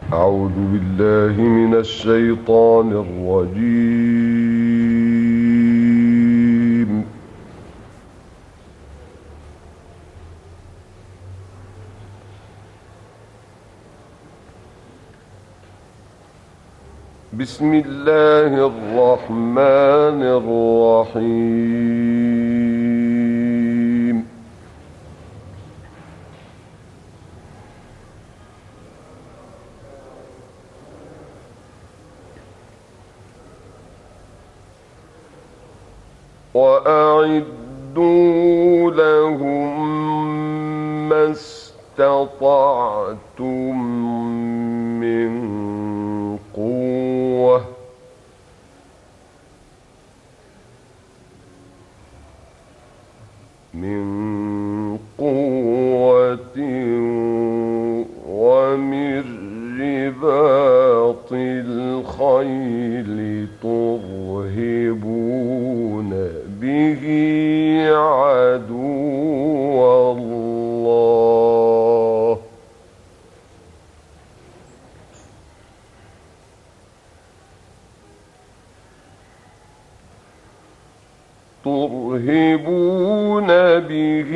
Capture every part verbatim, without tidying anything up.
أعوذ بالله من الشيطان الرجيم. بسم الله الرحمن الرحيم. وأعدوا لهم ما استطعتم من قوة من قوة ومن رباط الخيل ترهبون به عدو الله ترهبون به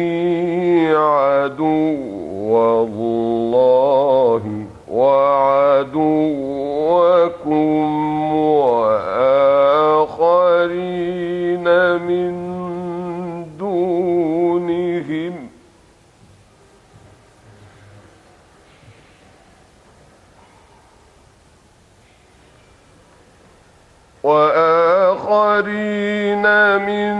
عدو الله وعدوكم وآخرين من دونهم وآخرين من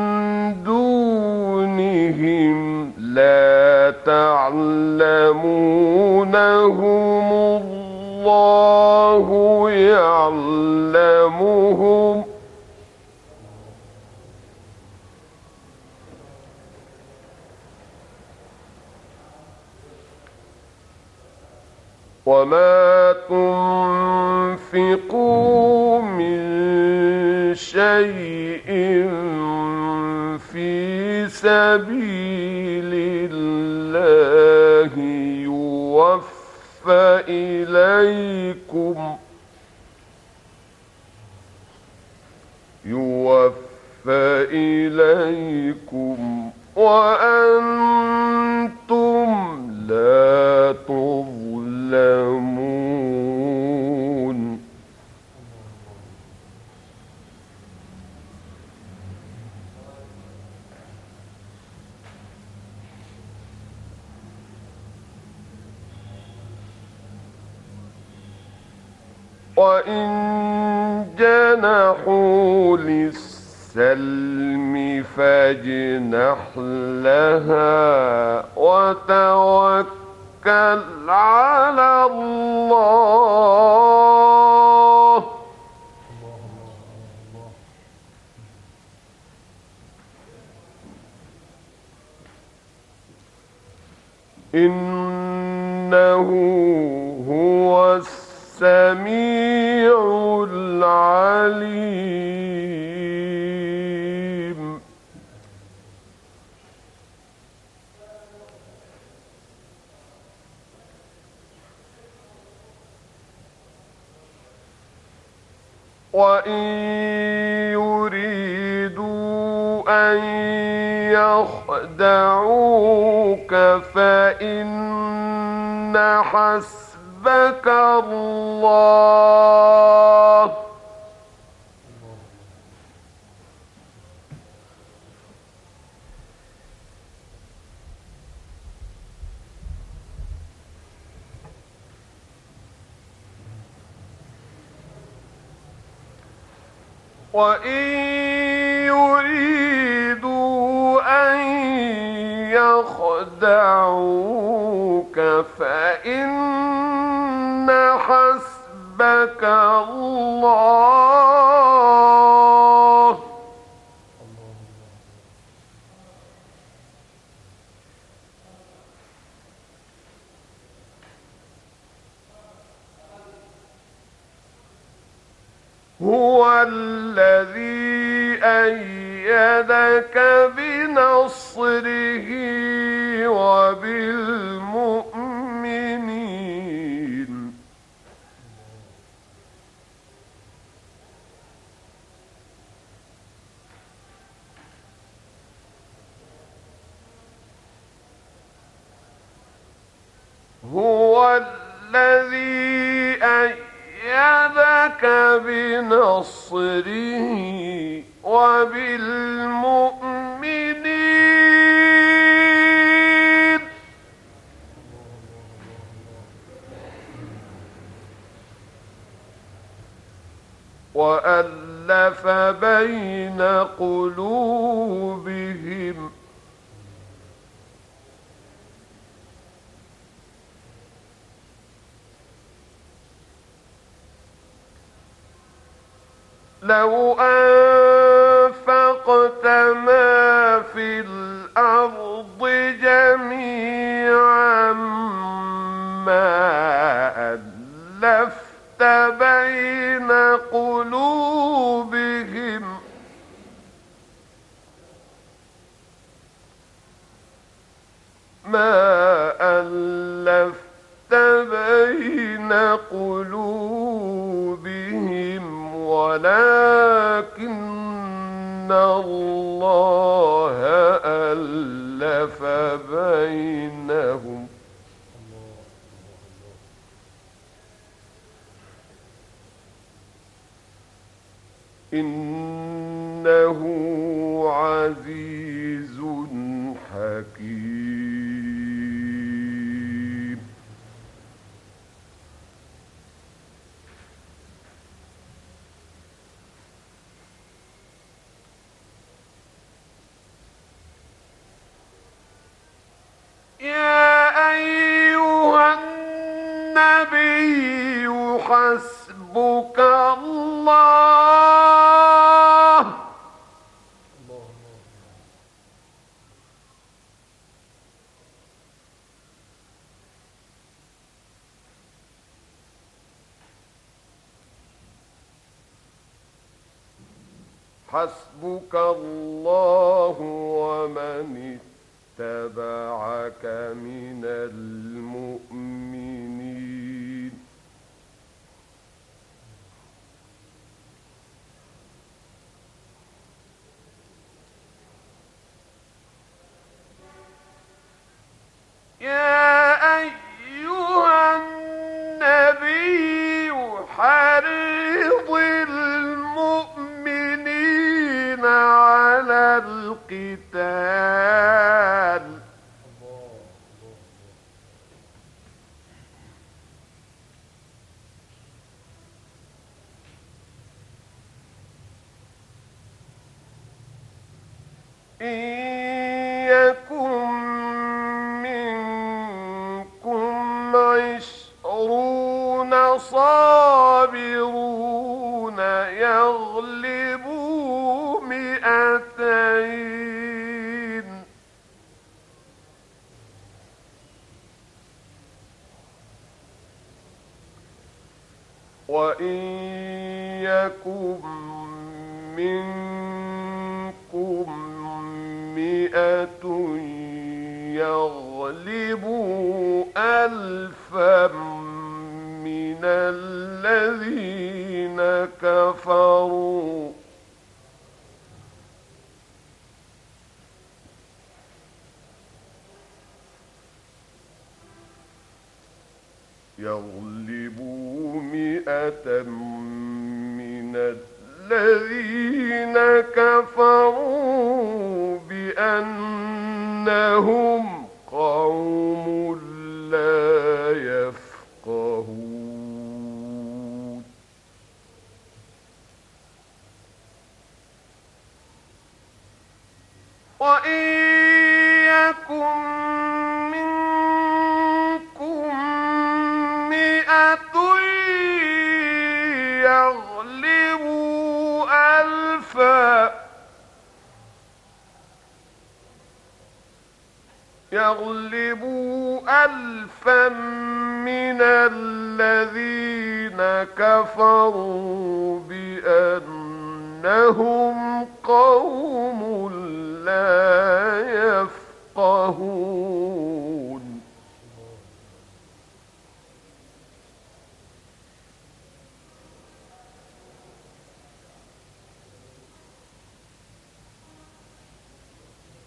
دونهم لا تعلمونهم الله يعلمهم وما تنفقوا من شيء في سبيل الله يوفى إليكم يوفى إليكم وأنتم لا تظلمون. وإن جنحوا للسلم فاجنح لها وتوكل على الله إنه هو السميع العليم. وإن يريدوا أن يخدعوك فإن حسبك الله وإن يريدوا أن يخدعوك فإن حسبك الله هو الذي أيدك بنصره وبالمؤمنين الذي أيدك بنصره وبالمؤمنين وألف بين قلوبهم لو أنفقت ما في الأرض جميعا ما ألفت بين قلوبهم ما ألفت بين قلوبهم ولكن الله ألف بينهم إنه عزيز حكيم. يا أيها النبي حسبك الله حسبك الله ومن اتبعك من المؤمنين. يا أيها النبي حرض المؤمنين على القتال إن يكن منكم عشرون صابرون يغلبوا مئتين وإن يكن منكم مئة يغلبوا ألفا من الذين كفروا يغلبوا مئة من الذين كفروا بأنهم قوم لا يفقهون. وإن يكن منكم مئة يغلبوا ألفا يغلبوا ألفا من الذين كفروا بأنهم قوم لا يفقهون.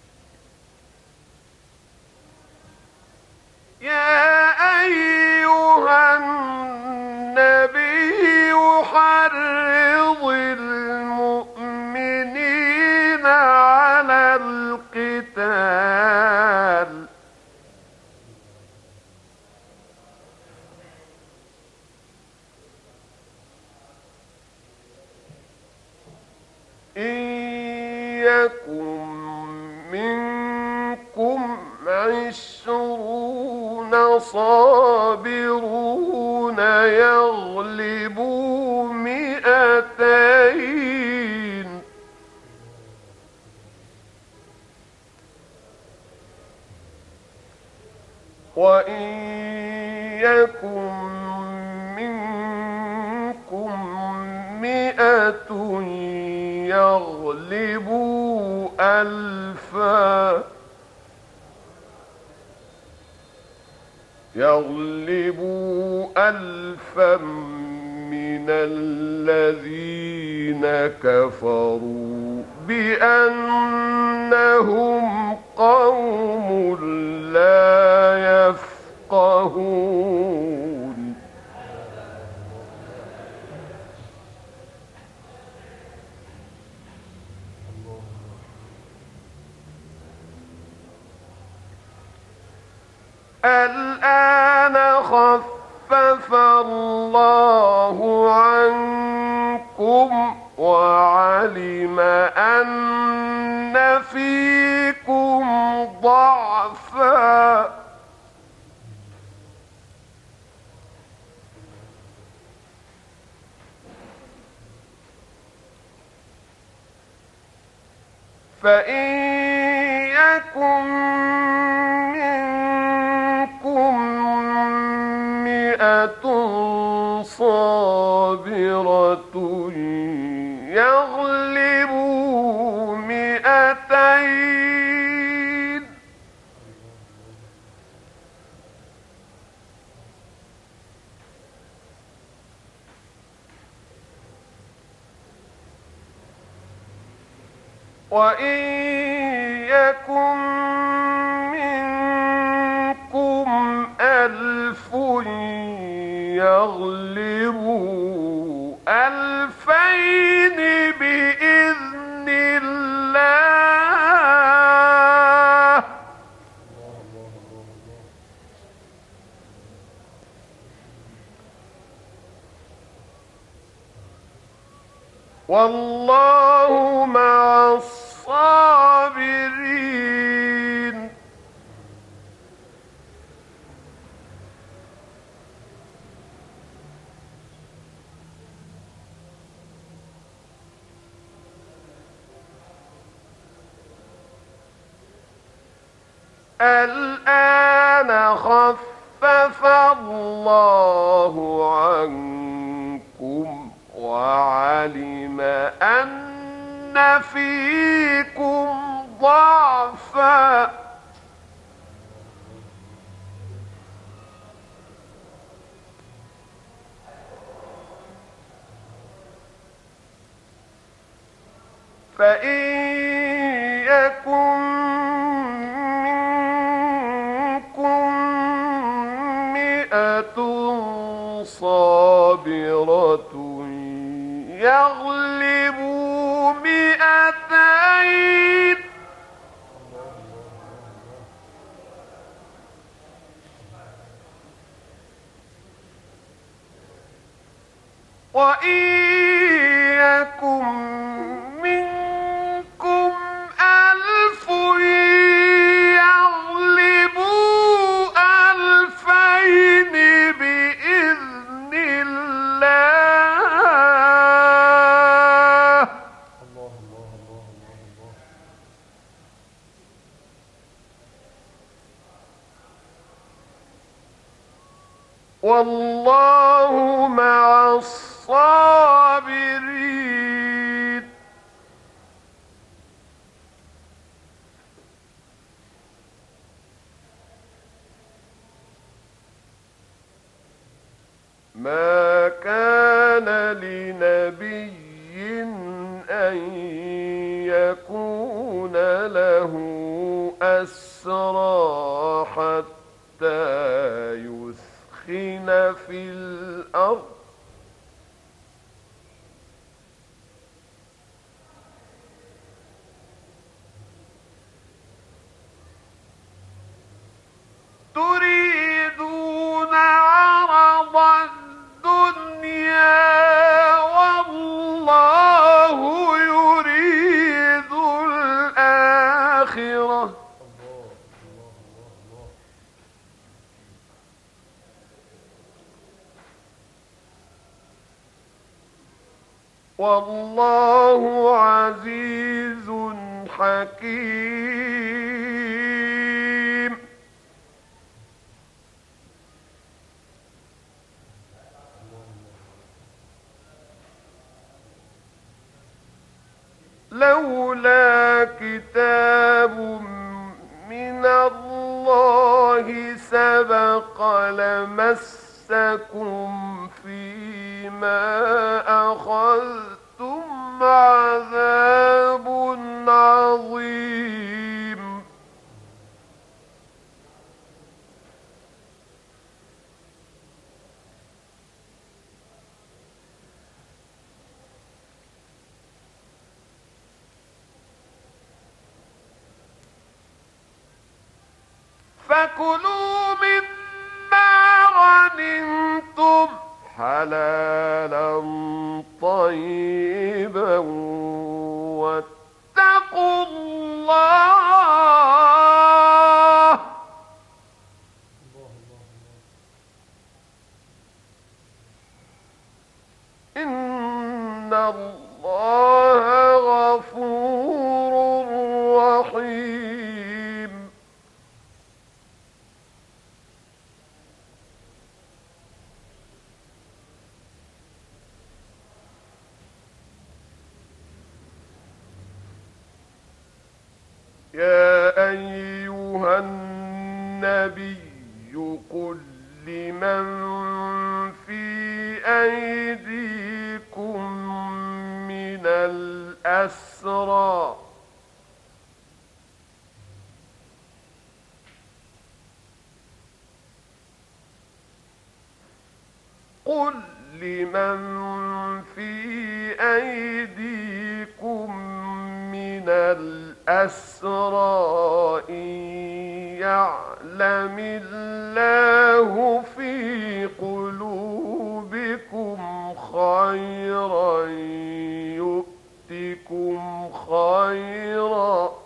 يا أيها إن يكن منكم عشرون صابرون يغلبوا مئتين وإن يكن منكم مئة يغلبوا ألفا يغلبوا ألفا من الذين كفروا بأنهم قوم لا يفقهون الآن خفف الله عنكم وعلم أن فيكم ضعفا فإن يكن منكم مئة صابرة يغلبوا مئتين وإن يكن منكم ألف يغلبوا ألفين بإذن الله والله مع الصابرين الآن خفف الله عنكم وعلم أن فيكم ضعفا فإن يكن منكم مئة صابرة يغلبوا مئتين وإن يكن منكم ألف يغلبوا ألفين بإذن الله والله مع الصابرين ما كان لنبي أن يكون له أسرى حتى يثخن في الأرض تريدون عرض الدنيا والله يريد والله عزيز حكيم. لولا كتاب من الله سبق لمسكم فيما أخذتم عذاب عظيم. فكلوا مما غنمتم حلالا طيبا واتقوا الله إن الله غفور رحيم. يا أيها النبي قل لمن في أيديكم من الأسرى قل لمن في أيديكم من الأسرى إن يعلم الله في قلوبكم خيرا يؤتكم خيرا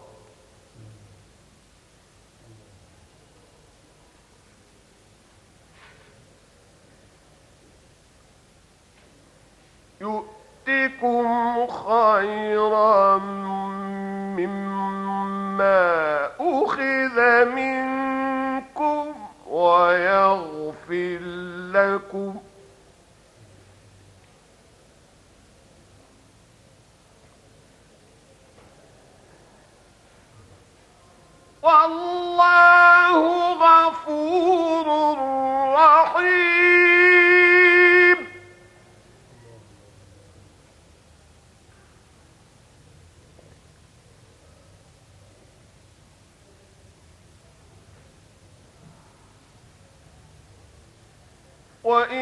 يؤتكم خيرا مما أخذ منكم ويغفر لكم والله غفور رحيم. وإن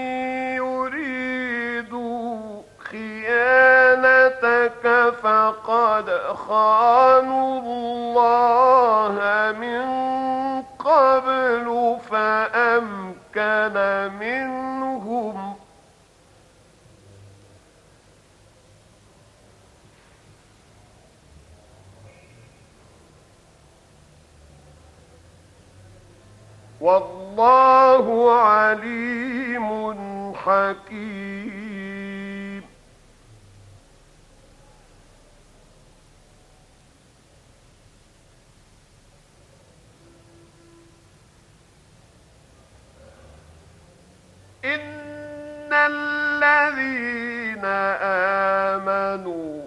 يريدوا خيانتك فقد خانوا الله من قبل فأمكن منهم والله عليم حكيم. إن الذين آمنوا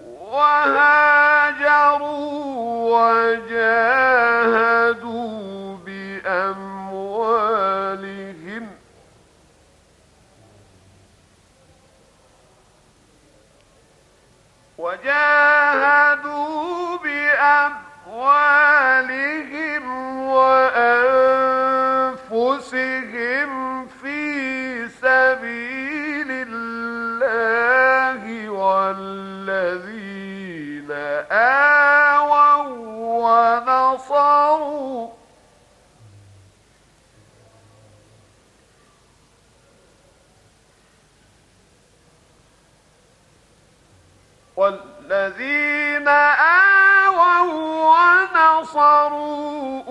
وهاجروا وجاهدوا بأموالهم وجاهدوا بأموالهم وأنفسهم في سبيل الله والذين آووا ونصروا والذين آووا ونصروا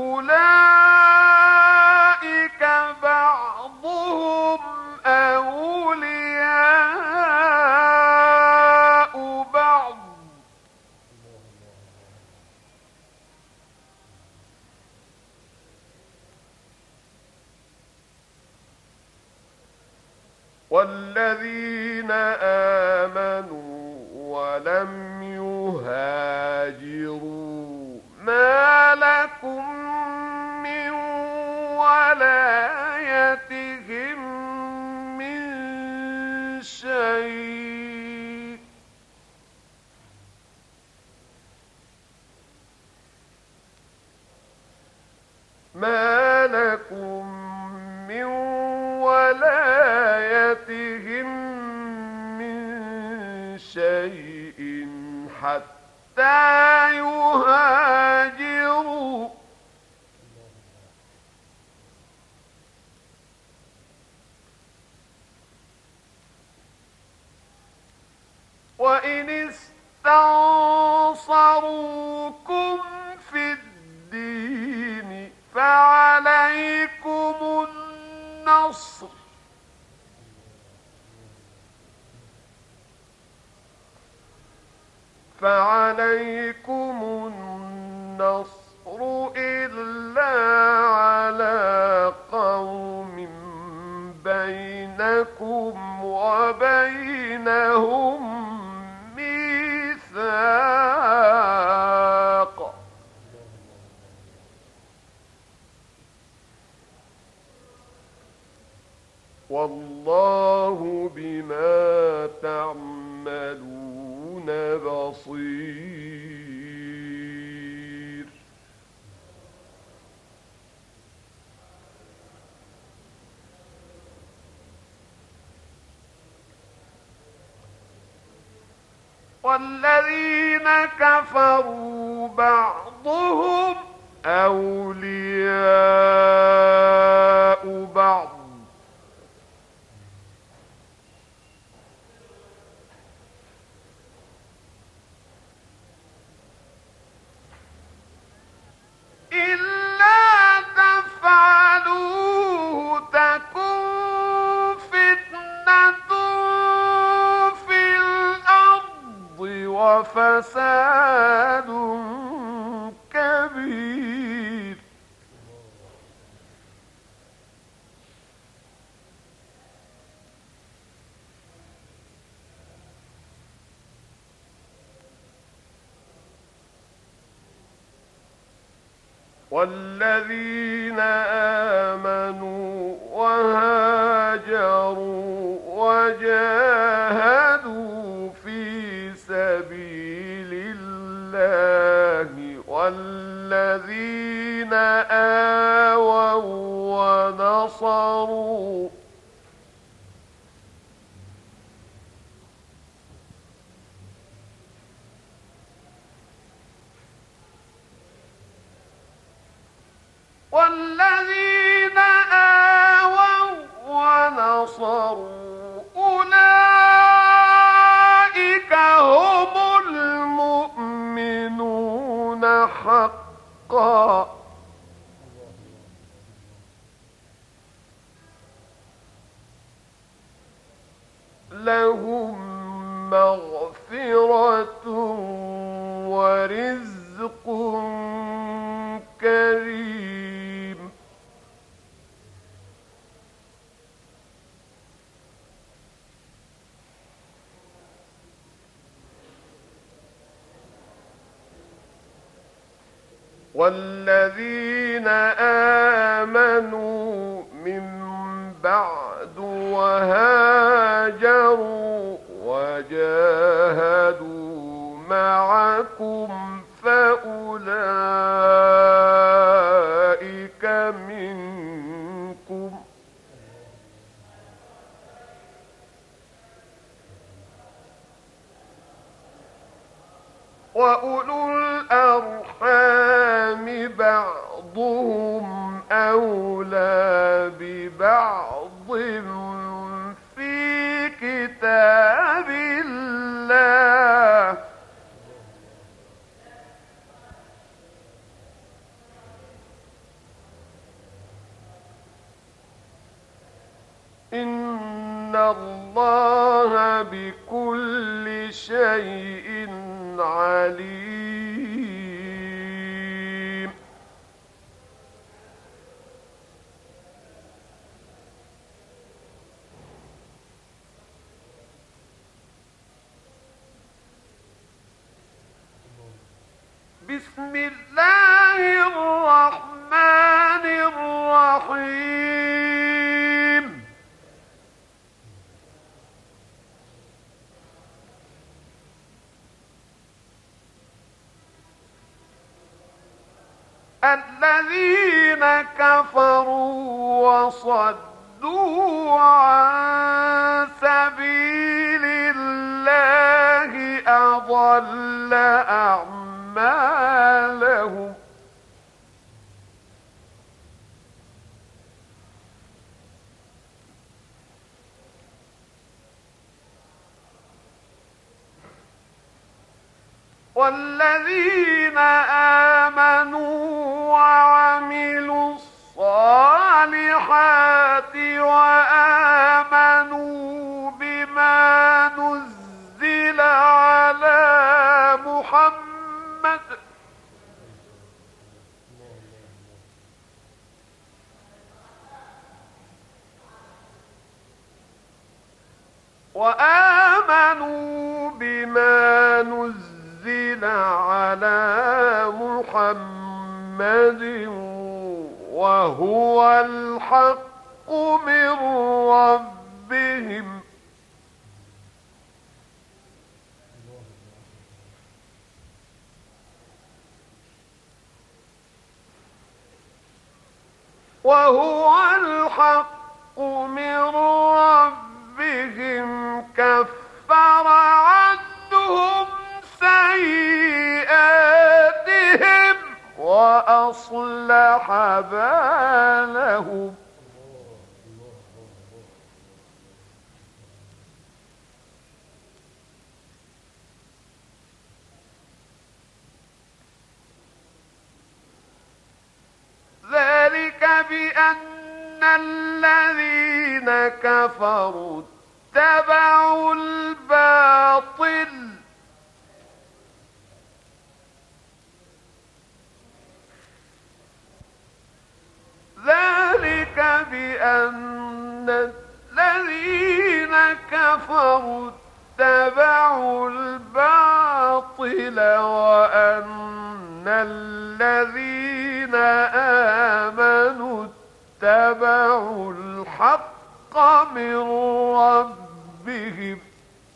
أولئك بعضهم أولياء والذين آمنوا ولم يهاجروا ما لكم من ولايتهم من شيء ما لكم من ولايتهم من شيء حتى يهاجروا وإن استنصروكم في الدين فعليكم النصر فعليكم النصر إلا على قوم بينكم وبينهم ميثاق والله بما تعملون بصير. والذين كفروا بعضهم أولياء بعض إلا تفعلوه تكن فتنة في الأرض وفساد كبير. والذين آمنوا وهاجروا وجاهدوا في سبيل الله والذين آووا ونصروا والذين آووا ونصروا أولئك هم المؤمنون حقا لهم مغفرة ورزق كريم. والذين آمنوا من بعد وهاجروا وجاهدوا معكم فأولئك منكم وأولو الأرحام بعضهم أولى ببعض في كتاب الله إن الله بكل شيء عليم. بسم الله الرحمن الرحيم الذين كفروا وصدوا عن سبيل الله أضل أعمالهم والذين آمنوا وعملوا الصالحات وآمنوا بما نزل على محمد وآمنوا بما نزل على محمد وهو الحق من ربهم وهو الحق من ربهم كفر عنهم سيئاتهم وأصلح بالهم ذلك بأن الذين كفروا اتبعوا الباطل ذلك بأن الذين كفروا اتبعوا الباطل وأن الذين آمنوا اتبعوا الحق من ربهم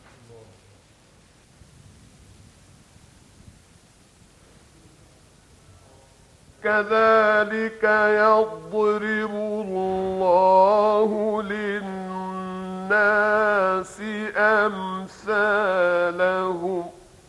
كذلك يضرب الله للناس أمثالهم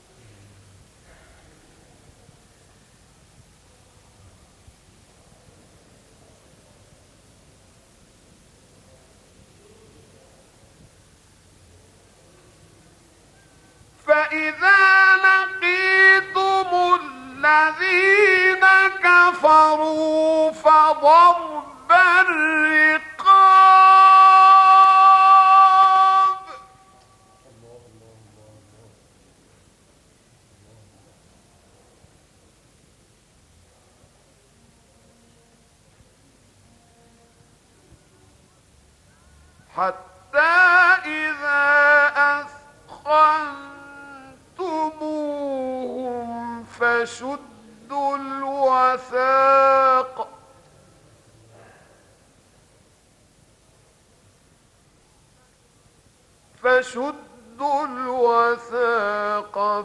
فإذا لقيتم الذين كفروا فضرب الرقاب حتى إذا أثخنتموهم فشدوا الوثاق فشدوا الوثاق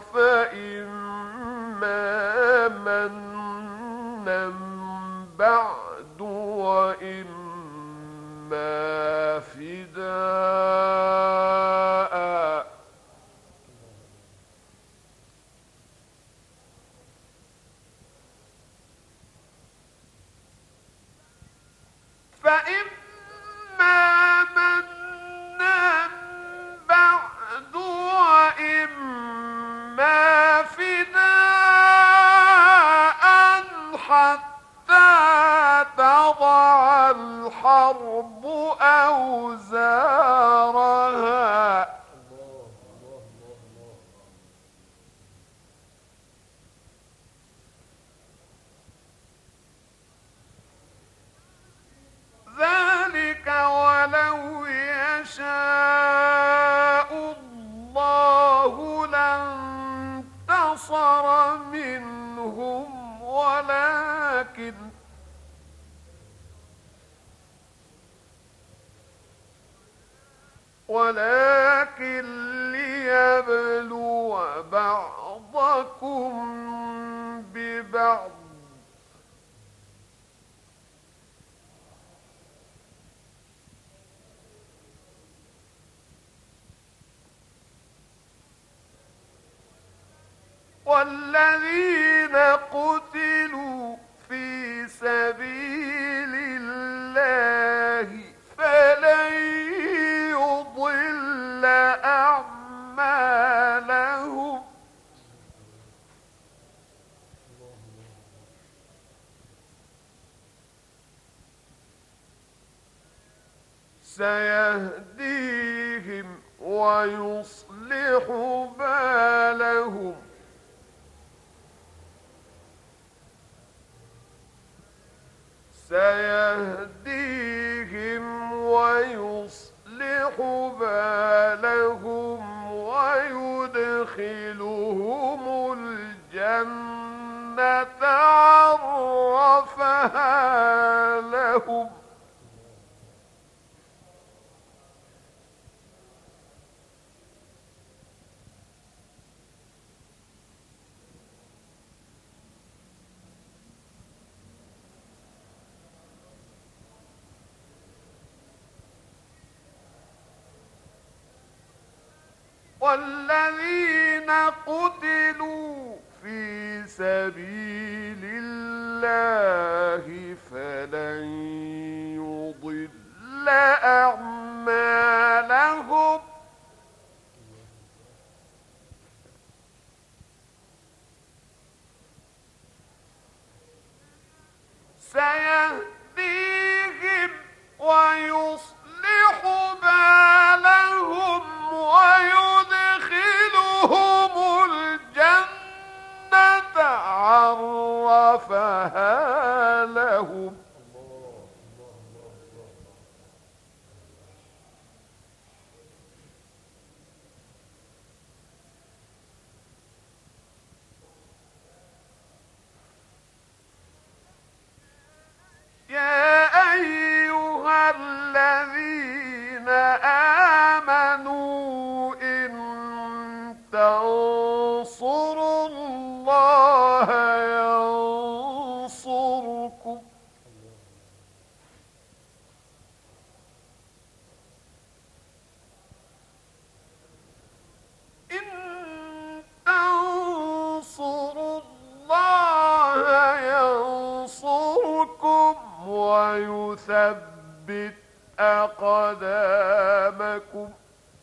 فإما منا بعد وإما فداء فإما منا بعد وإما فداء حتى تضع الحرب أوزارها ولكن ليبلو بعضكم ببعض والذين قتلوا في سبيل الله فلن يضل أعمالهم سيهديهم ويصلح بالهم سيهديهم ويصلح بالهم ويدخلهم الجنة عرفها لهم والذين قتلوا في سبيل الله فلن يضل أعمالهم سيهديهم ويصلح بالهم ويدخلهم الجنة عرفها لهم يا أيها الذين آمنوا إن تنصروا الله ينصركم إن تنصروا الله ينصركم ويثبت أقدامكم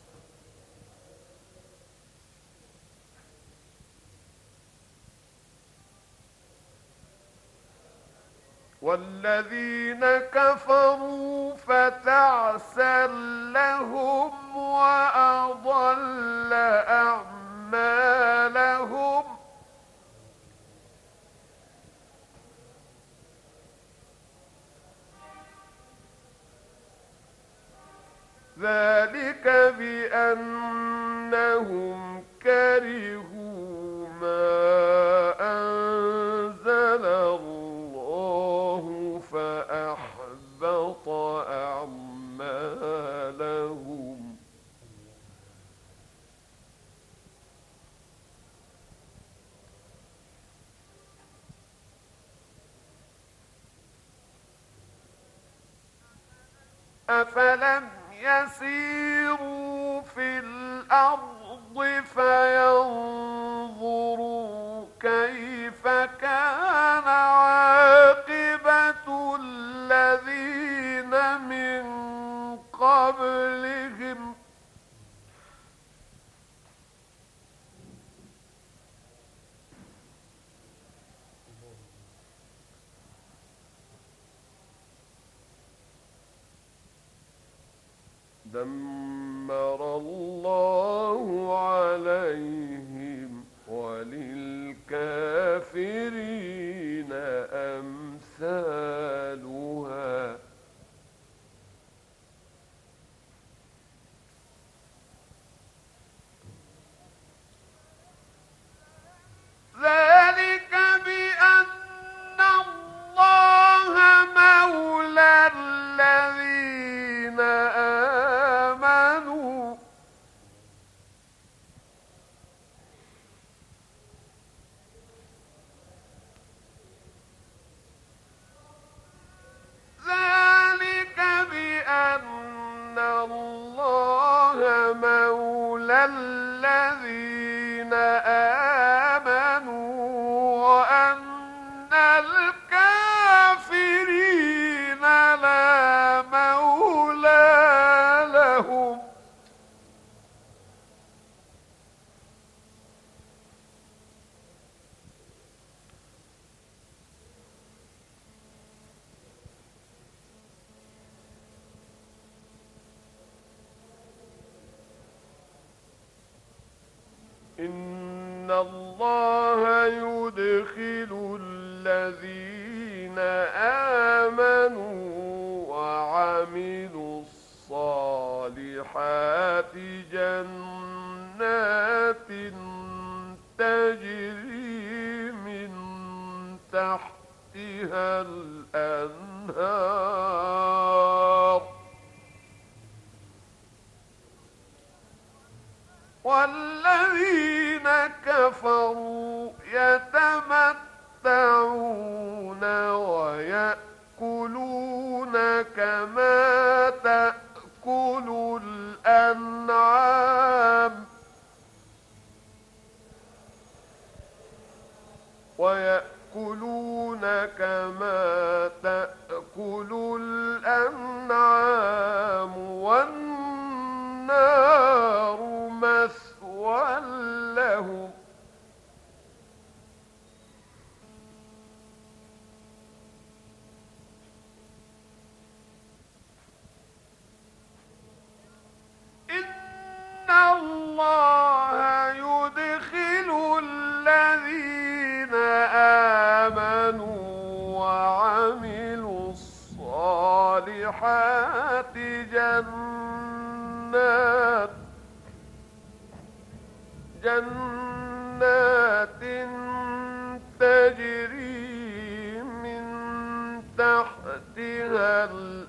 والذين كفروا فتعسا لهم وأضل أعمالهم ذلك بأنهم كرهوا ما أنزل الله فأحبط أعمالهم أفلم يسيروا في الأرض فينظروا كيف كان عاقبة الذين من قبلهم دمر الله عليهم وللكافرين أمثالها ذلك بأن الله مولى الذين آمنوا مولى الذين آمنوا وأن الكافرين لا مولى لهم. إن الله يدخل الذين آمنوا وعملوا الصالحات جنات تجري من تحتها الأنهار والذين كفروا يتمتعون ويأكلون كما تأكل الأنعام ويأكلون كما تأكل الأنعام والنار مثوى لهم. إن الله يدخل الذين آمنوا وعملوا الصالحات جنات جنات تجري من تحتها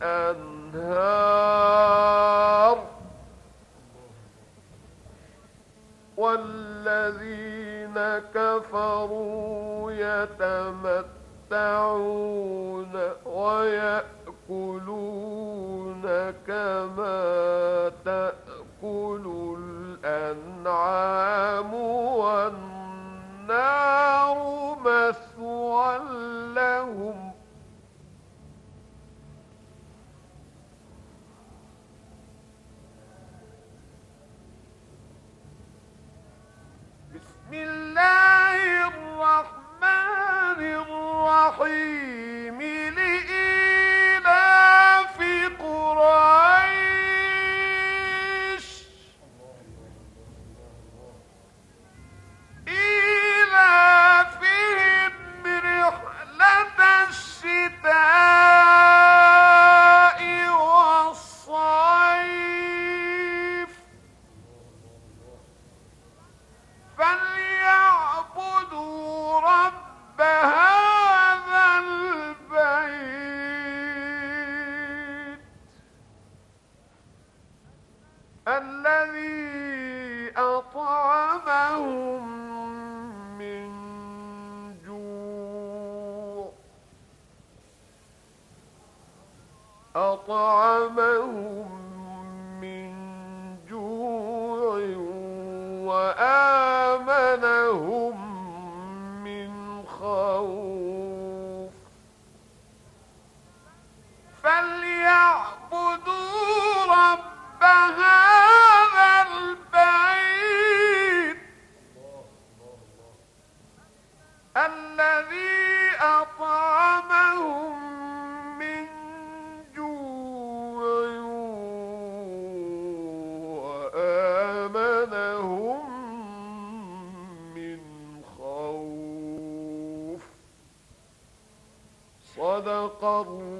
الأنهار والذين كفروا يتمتعون ويأكلون كما تأكل الأنعام والنار مثوى لهم. بسم الله الرحمن الرحيم. لإيلاف قريش إيلافهم رحلة الشتاء والصيف فليعبدوا رب هذا البيت الذي أطعمهم من جوع أطعمهم من جوع وآمنهم من خوف. فليعبدوا رب هذا البيت الذي أطعمهم من جوع وآمنهم من خوف. صدق الله